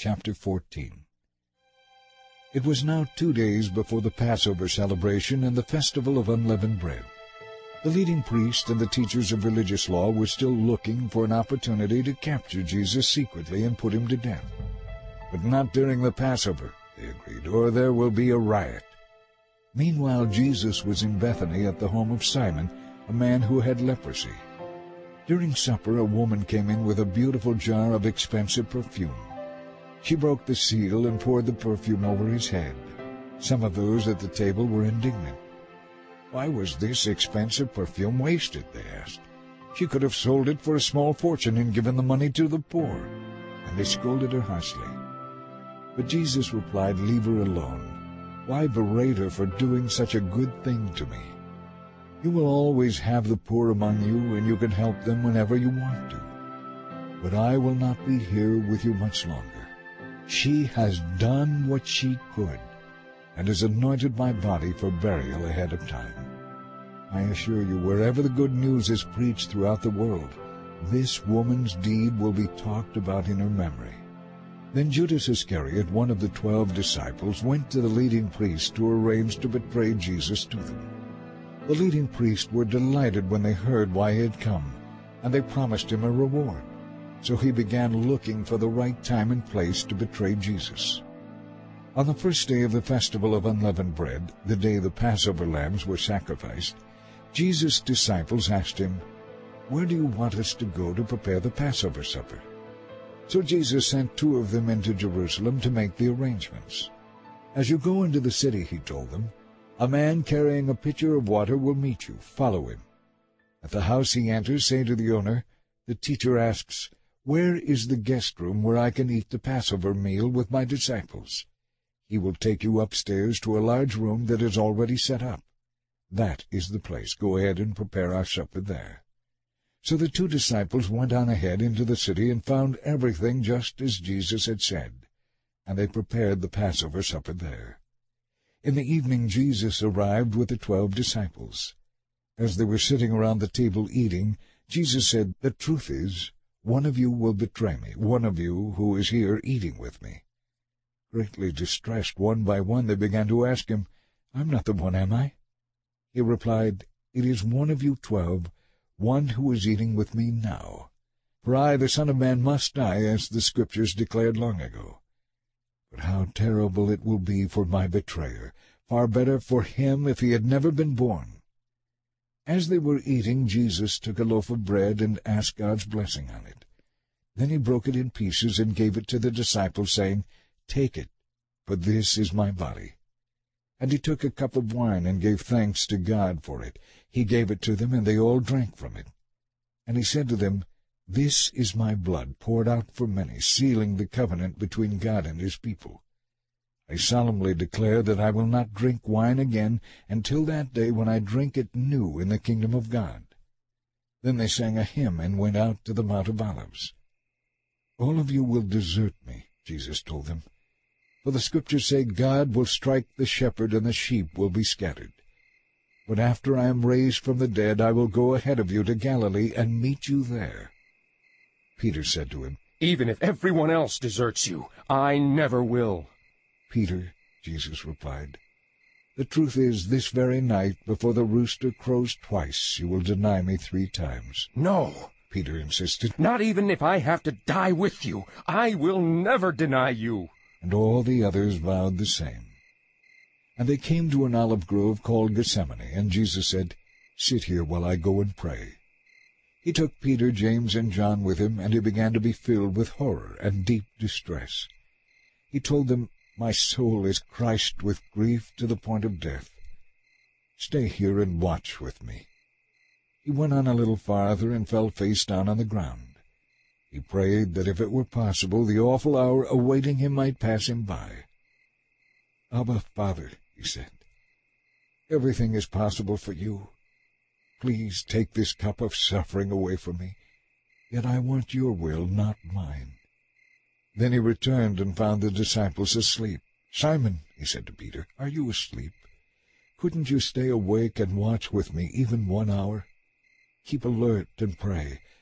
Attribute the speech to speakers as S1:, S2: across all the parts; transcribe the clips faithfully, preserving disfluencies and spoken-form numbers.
S1: chapter fourteen. It was now two days before the Passover celebration and the festival of unleavened bread. The leading priests and the teachers of religious law were still looking for an opportunity to capture Jesus secretly and put him to death. But not during the Passover, they agreed, or there will be a riot. Meanwhile, Jesus was in Bethany at the home of Simon, a man who had leprosy. During supper, a woman came in with a beautiful jar of expensive perfume. She broke the seal and poured the perfume over his head. Some of those at the table were indignant. Why was this expensive perfume wasted, they asked. She could have sold it for a small fortune and given the money to the poor. And they scolded her harshly. But Jesus replied, "Leave her alone. Why berate her for doing such a good thing to me? You will always have the poor among you, and you can help them whenever you want to. But I will not be here with you much longer. She has done what she could, and has anointed my body for burial ahead of time. I assure you, wherever the good news is preached throughout the world, this woman's deed will be talked about in her memory." Then Judas Iscariot, one of the twelve disciples, went to the leading priests to arrange to betray Jesus to them. The leading priests were delighted when they heard why he had come, and they promised him a reward. So he began looking for the right time and place to betray Jesus. On the first day of the festival of unleavened bread, the day the Passover lambs were sacrificed, Jesus' disciples asked him, "Where do you want us to go to prepare the Passover supper?" So Jesus sent two of them into Jerusalem to make the arrangements. "As you go into the city," he told them, "a man carrying a pitcher of water will meet you. Follow him. At the house he enters, say to the owner, 'The teacher asks, where is the guest room where I can eat the Passover meal with my disciples?' He will take you upstairs to a large room that is already set up. That is the place. Go ahead and prepare our supper there." So the two disciples went on ahead into the city and found everything just as Jesus had said, and they prepared the Passover supper there. In the evening Jesus arrived with the twelve disciples. As they were sitting around the table eating, Jesus said, "The truth is, one of you will betray me, one of you who is here eating with me." Greatly distressed, one by one they began to ask him, "I'm not the one, am I?" He replied, "It is one of you twelve, one who is eating with me now. For I, the Son of Man, must die, as the Scriptures declared long ago. But how terrible it will be for my betrayer! Far better for him if he had never been born." As they were eating, Jesus took a loaf of bread and asked God's blessing on it. Then he broke it in pieces and gave it to the disciples, saying, "Take it, for this is my body." And he took a cup of wine and gave thanks to God for it. He gave it to them, and they all drank from it. And he said to them, "This is my blood, poured out for many, sealing the covenant between God and his people. I solemnly declare that I will not drink wine again until that day when I drink it new in the kingdom of God." Then they sang a hymn and went out to the Mount of Olives. "All of you will desert me," Jesus told them. "For the Scriptures say, God will strike the shepherd and the sheep will be scattered. But after I am raised from the dead, I will go ahead of you to Galilee and meet you there." Peter said to him,
S2: "Even if everyone else deserts you, I never will."
S1: "Peter," Jesus replied, "the truth is, this very night, before the rooster crows twice, you will deny me three times."
S2: "No,"
S1: Peter insisted.
S2: "Not even if I have to die with you, I will never deny you."
S1: And all the others vowed the same. And they came to an olive grove called Gethsemane, and Jesus said, "Sit here while I go and pray." He took Peter, James, and John with him, and he began to be filled with horror and deep distress. He told them, "My soul is crushed with grief to the point of death. Stay here and watch with me." He went on a little farther and fell face down on the ground. He prayed that if it were possible, the awful hour awaiting him might pass him by. "Abba, Father," he said, "everything is possible for you. Please take this cup of suffering away from me. Yet I want your will, not mine." Then he returned and found the disciples asleep. "Simon," he said to Peter, "are you asleep? Couldn't you stay awake and watch with me even one hour? Keep alert and pray,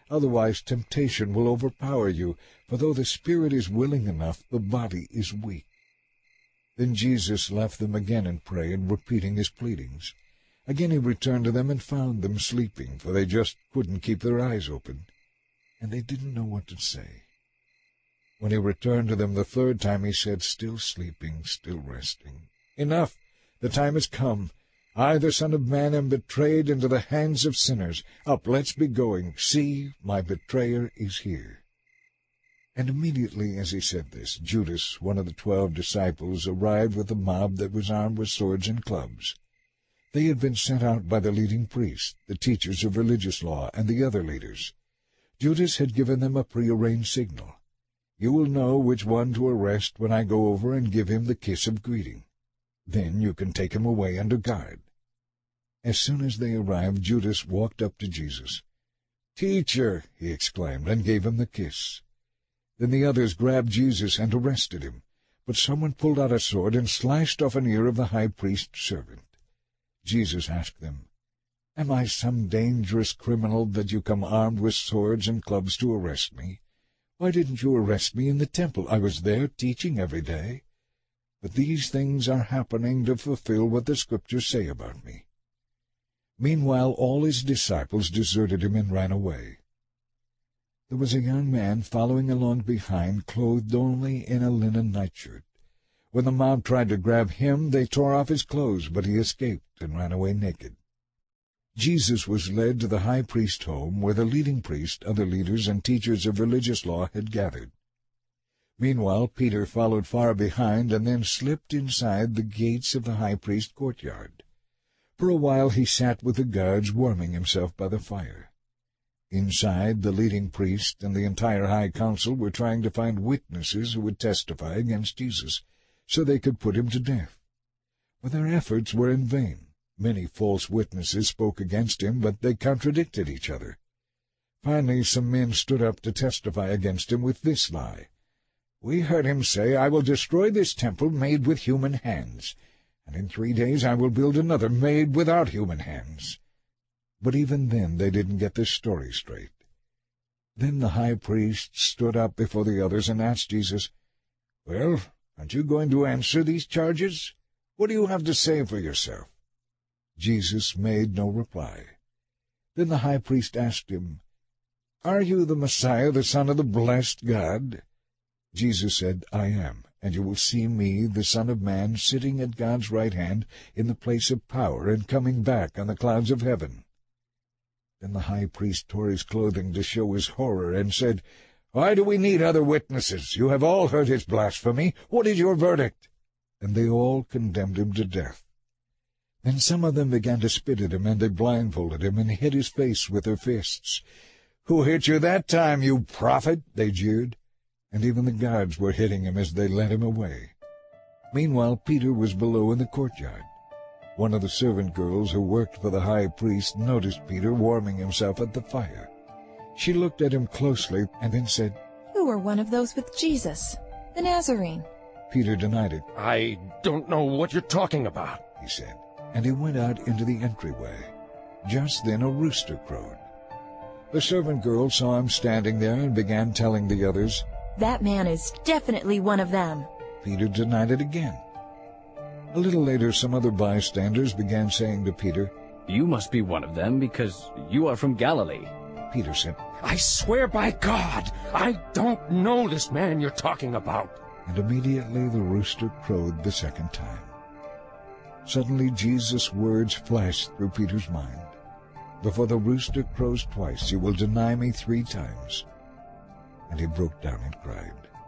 S1: Otherwise temptation will overpower you, for though the spirit is willing enough, the body is weak." Then Jesus left them again in prayer, repeating his pleadings. Again he returned to them and found them sleeping, for they just couldn't keep their eyes open, and they didn't know what to say. When he returned to them the third time, he said, "Still sleeping, still resting. Enough! The time has come. I, the Son of Man, am betrayed into the hands of sinners. Up, let's be going. See, my betrayer is here." And immediately as he said this, Judas, one of the twelve disciples, arrived with a mob that was armed with swords and clubs. They had been sent out by the leading priests, the teachers of religious law, and the other leaders. Judas had given them a prearranged signal. "You will know which one to arrest when I go over and give him the kiss of greeting. Then you can take him away under guard." As soon as they arrived, Judas walked up to Jesus. "Teacher," he exclaimed, and gave him the kiss. Then the others grabbed Jesus and arrested him, but someone pulled out a sword and slashed off an ear of the high priest's servant. Jesus asked them, "Am I some dangerous criminal that you come armed with swords and clubs to arrest me? Why didn't you arrest me in the temple? I was there teaching every day. But these things are happening to fulfill what the Scriptures say about me." Meanwhile all his disciples deserted him and ran away. There was a young man following along behind, clothed only in a linen nightshirt. When the mob tried to grab him, they tore off his clothes, but he escaped and ran away naked. Jesus was led to the high priest's home, where the leading priest, other leaders, and teachers of religious law had gathered. Meanwhile Peter followed far behind and then slipped inside the gates of the high priest's courtyard. For a while he sat with the guards, warming himself by the fire. Inside, the leading priest and the entire high council were trying to find witnesses who would testify against Jesus, so they could put him to death. But their efforts were in vain. Many false witnesses spoke against him, but they contradicted each other. Finally some men stood up to testify against him with this lie: "We heard him say, 'I will destroy this temple made with human hands, and in three days I will build another made without human hands.'" But even then they didn't get this story straight. Then the high priest stood up before the others and asked Jesus, "Well, aren't you going to answer these charges? What do you have to say for yourself?" Jesus made no reply. Then the high priest asked him, "Are you the Messiah, the Son of the blessed God?" Jesus said, "I am, and you will see me, the Son of Man, sitting at God's right hand in the place of power and coming back on the clouds of heaven." Then the high priest tore his clothing to show his horror and said, "Why do we need other witnesses? You have all heard his blasphemy. What is your verdict?" And they all condemned him to death. Then some of them began to spit at him, and they blindfolded him and hit his face with their fists. "Who hit you that time, you prophet?" they jeered. And even the guards were hitting him as they led him away. Meanwhile Peter was below in the courtyard. One of the servant girls who worked for the high priest noticed Peter warming himself at the fire. She looked at him closely and then said,
S3: "You are one of those with Jesus, the Nazarene."
S1: Peter denied it.
S2: "I don't know what you're talking about,"
S1: he said, and he went out into the entryway. Just then a rooster crowed. The servant girl saw him standing there and began telling the others,
S3: "That man is definitely one of them."
S1: Peter denied it again. A little later some other bystanders began saying to Peter,
S4: "You must be one of them because you are from Galilee."
S1: Peter said,
S2: "I swear by God, I don't know this man you're talking about."
S1: And immediately the rooster crowed the second time. Suddenly Jesus' words flashed through Peter's mind. "Before the rooster crows twice, you will deny me three times." And he broke down and cried.